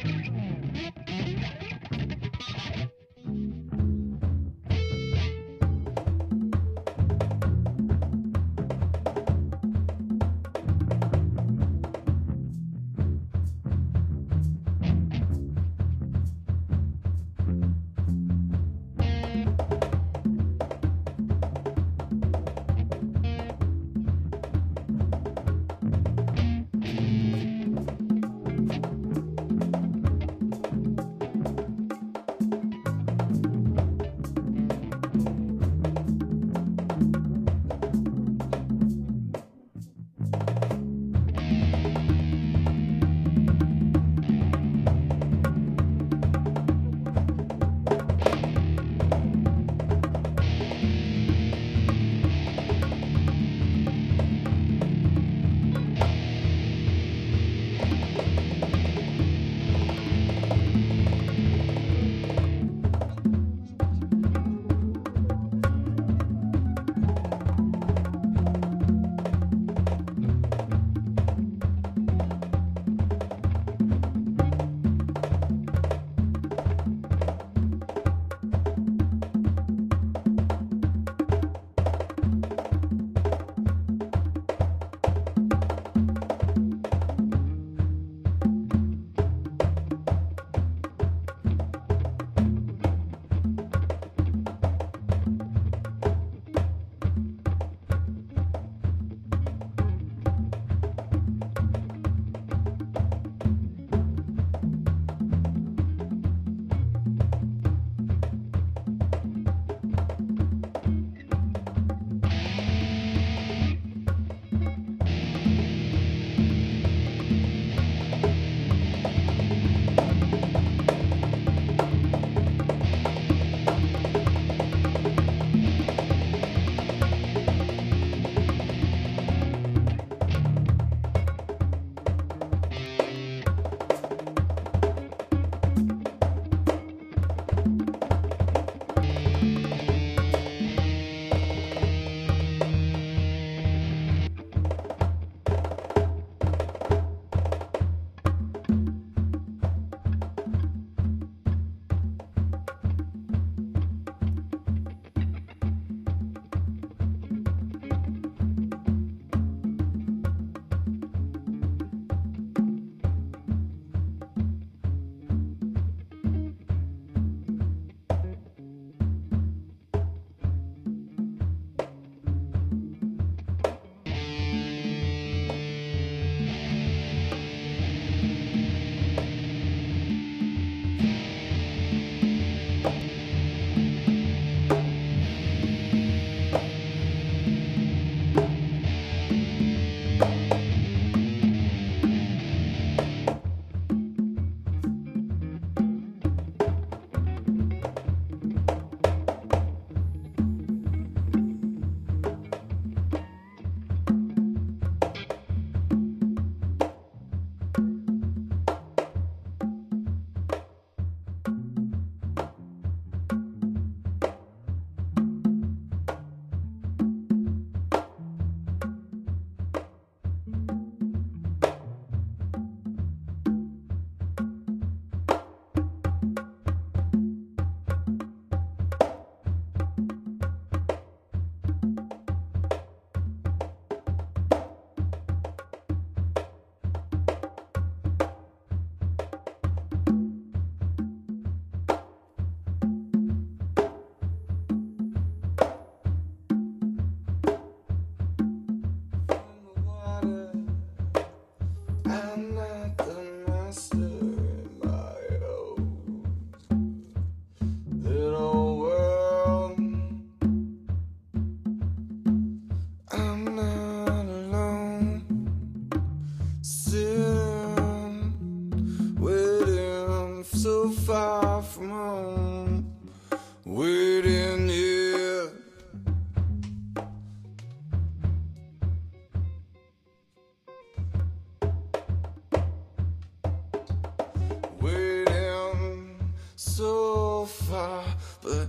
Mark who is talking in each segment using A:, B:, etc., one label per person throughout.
A: so far, but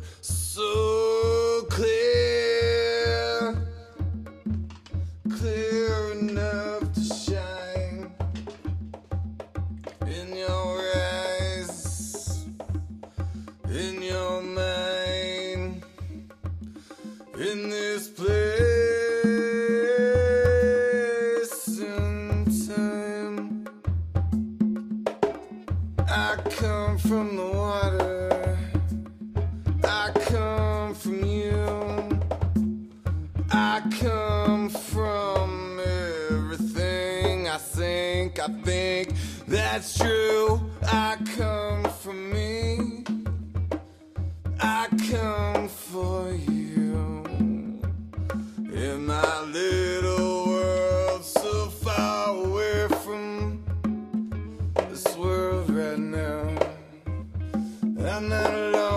A: so clear, clear enough to shine in your eyes. I come from the water, I come from you, I come from everything. I think that's true. I come from me, I come for you. In my little world, so far away from this world right now, I'm not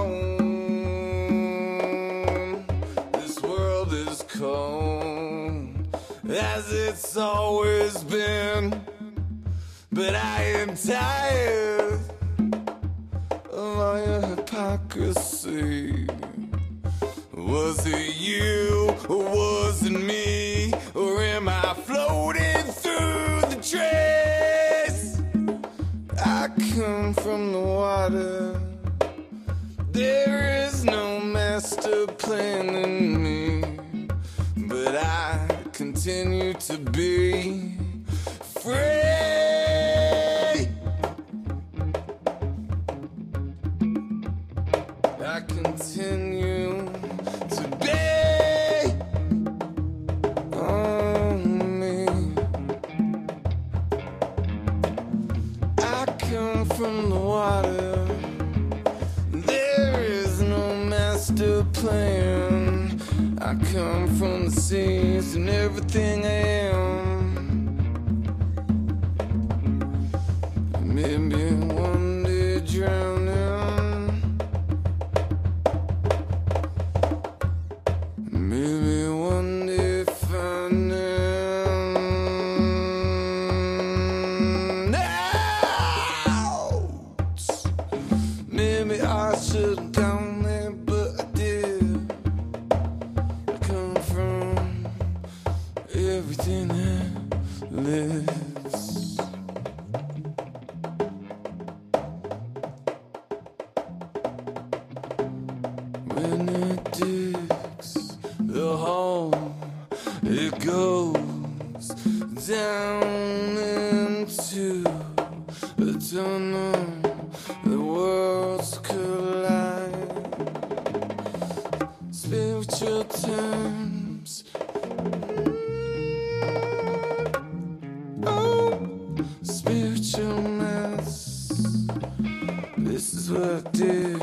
A: alone. This world is cold, as it's always been. But I am tired of all your hypocrisy. Was it you, or was it me? Or am I floating through the trace? I come from the water. There is no master plan in me, but I continue to be free. I continue to be on me. I come from the water. There is no master plan. I come from the seas and everything I am. Maybe one day drowning. Maybe one day finding out. Maybe I should have gone there, but I did. I come from everything that lives. When it digs the hole, it goes down into a tunnel. The worlds collide. Spiritual terms. Oh, spiritual mess. This is what I did.